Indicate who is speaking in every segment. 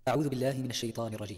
Speaker 1: أعوذ بالله من الشيطان الرجيم.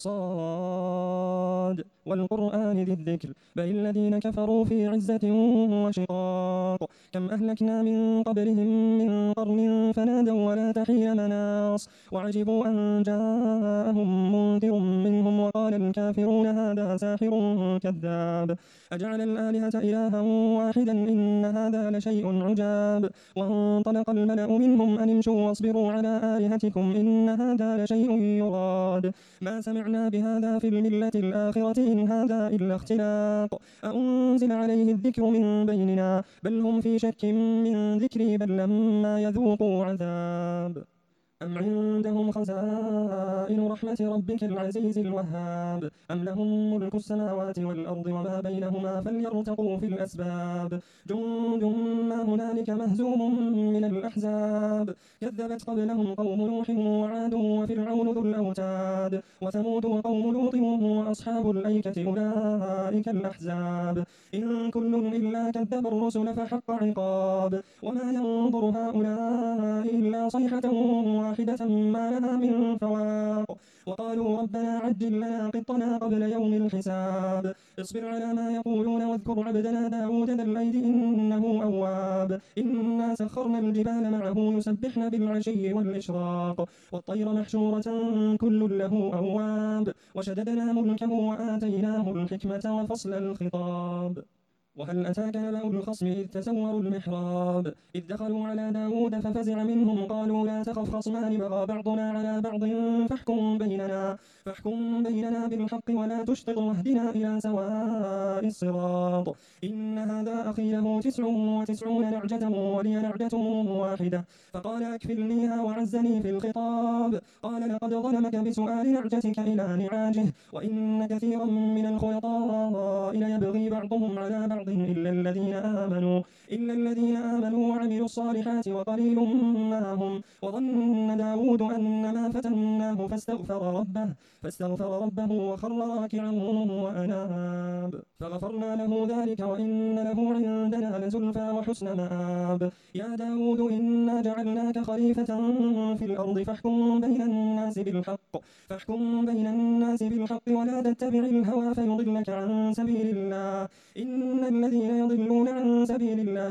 Speaker 2: صاد والقرآن ذي الذكر بل الذين كفروا في عزة وشقاق كم أهلكنا من قبلهم من قرن فنادوا ولا تحين مناص وعجبوا أن جاءهم منذر منهم وقال الكافرون هذا ساحر كذاب أجعل الآلهة إلها واحدا إن هذا لشيء عجاب وانطلق الملأ منهم أن امشوا واصبروا على آلهتكم إن هذا لشيء يراد ما سمعنا بهذا في الملة الآخرة إن هذا إلا اختلاق أأنزل عليه الذكر من بيننا بل هم في شك من ذكري بل لما يذوقوا عذاب أم عندهم خزائن رحمة ربك العزيز الوهاب أم لهم ملك السماوات والأرض وما بينهما فليرتقوا في الأسباب جند ما هنالك مهزوم من الأحزاب كذبت قبلهم قوم نوح وعاد وفرعون ذو الأوتاد وثمود وقوم لوط وأصحاب الأيكة أولئك الأحزاب إن كل إلا كذب الرسل فحق عقاب وما ينظر هؤلاء إلا صيحة واحدة ما لها من فواق وقالوا ربنا عجل لنا قطنا قبل يوم الحساب اصبر على ما يقولون واذكر عبدنا داود ذا الأيد إنه أواب إنا سخرنا الجبال معه يسبحن بالعشي والإشراق والطير محشورة كل له أواب وشددنا ملكه وآتيناه الحكمة وفصل الخطاب وهل أتاك نبأ الخصم إذ تسوروا المحراب إذ دخلوا على داود ففزع منهم قالوا لا تخف خصمان بغى بعضنا على بعض فاحكم بيننا بالحق ولا تشطط واهدنا إلى سواء الصراط إن هذا أخي له 99 نعجة ولي نعجة واحدة فقال أكفلنيها وعزني في الخطاب قال لقد ظلمك بسؤال نعجتك إلى نعاجه وإن كثيرا من الخلطاء ليبغي بعضهم على بعض إلا الذين آمنوا وعملوا الصالحات وقليل ما هم وظن داود أن ما فتناه فاستغفر ربه وخر راكعا وأناب فغفرنا له ذلك وإن له عندنا لزلفى وحسن مآب يا داود إنا جعلناك خليفة في الأرض فاحكم بين الناس بالحق ولا تتبع الهوى فيضلك عن سبيل الله إن الذين يضلون عن سبيل الله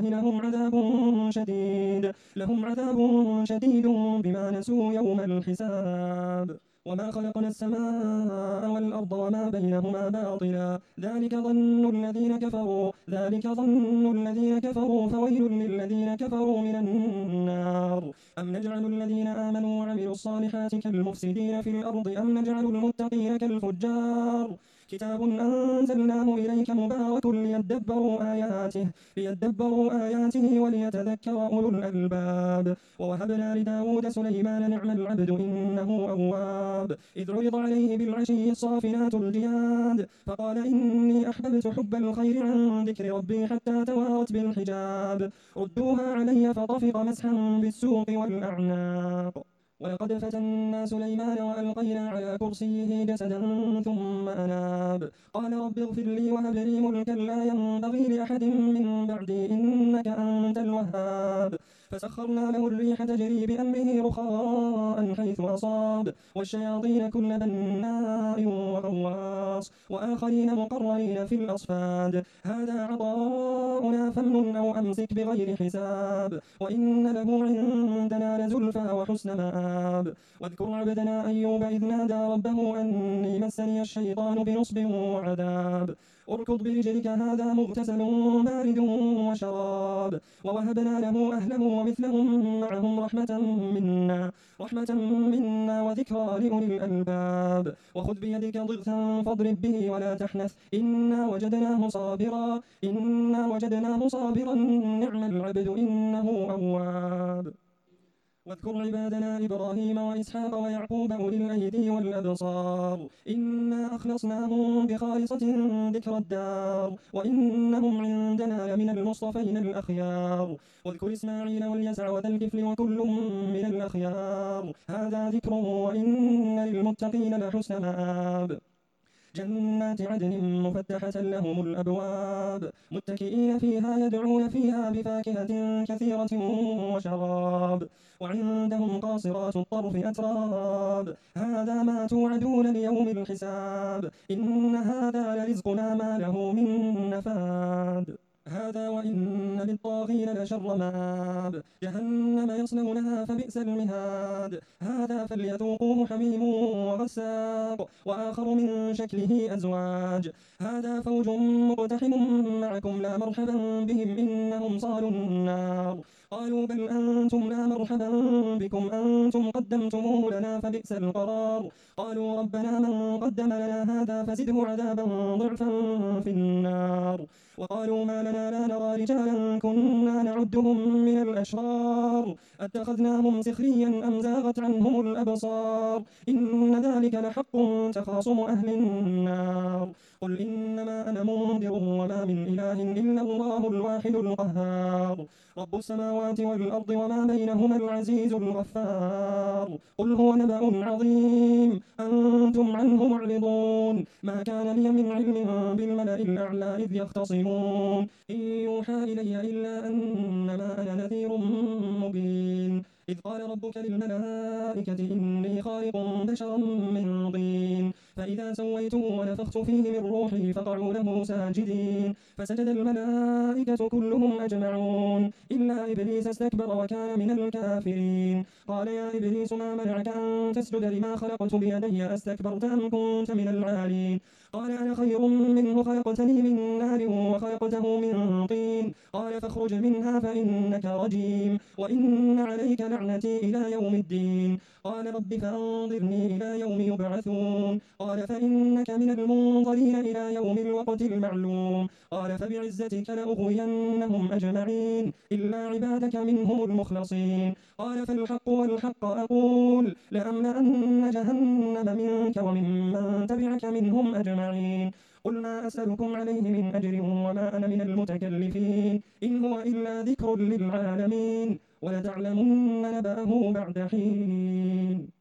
Speaker 2: لهم عذاب شديد بما نسوا يوم الحساب وما خلقنا السماء والأرض وما بينهما باطلا ذلك ظن الذين كفروا فويل للذين كفروا من النار أم نجعل الذين آمنوا وعملوا الصالحات كالمفسدين في الأرض أم نجعل المتقين كالفجار كتاب أنزلناه إليك مبارك ليدبروا آياته وليتذكر أولو الألباب ووهبنا لداود سليمان نعم العبد إنه أواب إذ عرض عليه بالعشي الصافنات الجياد فقال إني أحببت حب الخير عن ذكر ربي حتى توارت بالحجاب ردوها علي فطفق مسحا بالسوق والأعناق ولقد فتنا سليمان وألقينا على كرسيه جسدا ثم أناب قال رب اغفر لي وهب لي ملكا لا ينبغي لأحد من بعدي إنك أنت الوهاب فسخرنا له الريح تجري بأمره رخاء حيث أصاب والشياطين كل بناء وغواص وآخرين مقرنين في الأصفاد هذا عطاؤنا فامنن أو أمسك بغير حساب وإن له عندنا لزلفى وحسن مآب واذكر عبدنا أيوب إذ نادى ربه أني مسني الشيطان بنصب وعذاب اركض برجلك هذا مغتسل بارد وشراب ووهبنا له أهله ومثلهم معهم رحمة منا وذكرى لأولي الألباب وخذ بيدك ضغثا فاضرب به ولا تحنث إنا وجدناه صابرا نعم العبد إنه أواب واذكر عبادنا إبراهيم وإسحاق ويعقوب أولي الأيدي والأبصار إنا أخلصناهم بخالصة ذكر الدار وإنهم عندنا لمن المصطفين الأخيار واذكر إسماعيل واليسع وذا الكفل وكل من الأخيار هذا ذكر وإن للمتقين لحسن مآب جنات عدن مفتحة لهم الأبواب متكئين فيها يدعون فيها بفاكهة كثيرة وشراب وعندهم قاصرات الطرف أتراب هذا ما توعدون ليوم الحساب إن هذا لرزقنا ما له من نفاد هذا وإن للطاغين لشر مآب جهنم يصلونها فبئس المهاد هذا فليذوقوه حميم وغساق وآخر من شكله أزواج هذا فوج مقتحم معكم لا مرحبا بهم إنهم صالوا النار قالوا بل أنتم لا مرحبا بكم أنتم قدمتموه لنا فبئس القرار قالوا ربنا من قدم لنا هذا فزده عذابا ضعفا في النار وقالوا ما لنا لا نرى رجالا كنا نعدهم من الأشرار أتخذناهم سخريا أم زاغت عنهم الأبصار إن ذلك لحق تخاصم أهل النار قل إنما أنا منذر وما من إله إلا الله الواحد القهار رب السماوات والأرض وما بينهما العزيز الغفار قل هو نبأ عظيم أنتم عنه معرضون ما كان لي من علم بالملأ الأعلى إذ يختصمون إن يوحى إلي إلا أنما أنا نذير مبين إذ قال ربك للملائكة إني خالق بشرا من طين فإذا سويته ونفخت فيه من روحي فقعوا له ساجدين فسجد الملائكة كلهم أجمعون إلا إبليس استكبر وكان من الكافرين قال يا إبليس ما منعك أن تسجد لما خلقت بيدي أستكبرت أم كنت من العالين قال أنا خير منه خلقتني من نار وخلقته من طين قال فاخرج منها فإنك رجيم وإن عليك لعنتي إلى يوم الدين قال رب فأنظرني إلى يوم يبعثون قال فإنك من المنظرين إلى يوم الوقت المعلوم قال فبعزتك لأغوينهم أجمعين إلا عبادك منهم المخلصين قال فالحق والحق أقول لأملأن جهنم منك وممن تبعك منهم أجمعين قل ما أسألكم عليه من أجر وما أنا من المتكلفين إن هو إلا ذكر للعالمين ولتعلمن نبأه بعد حين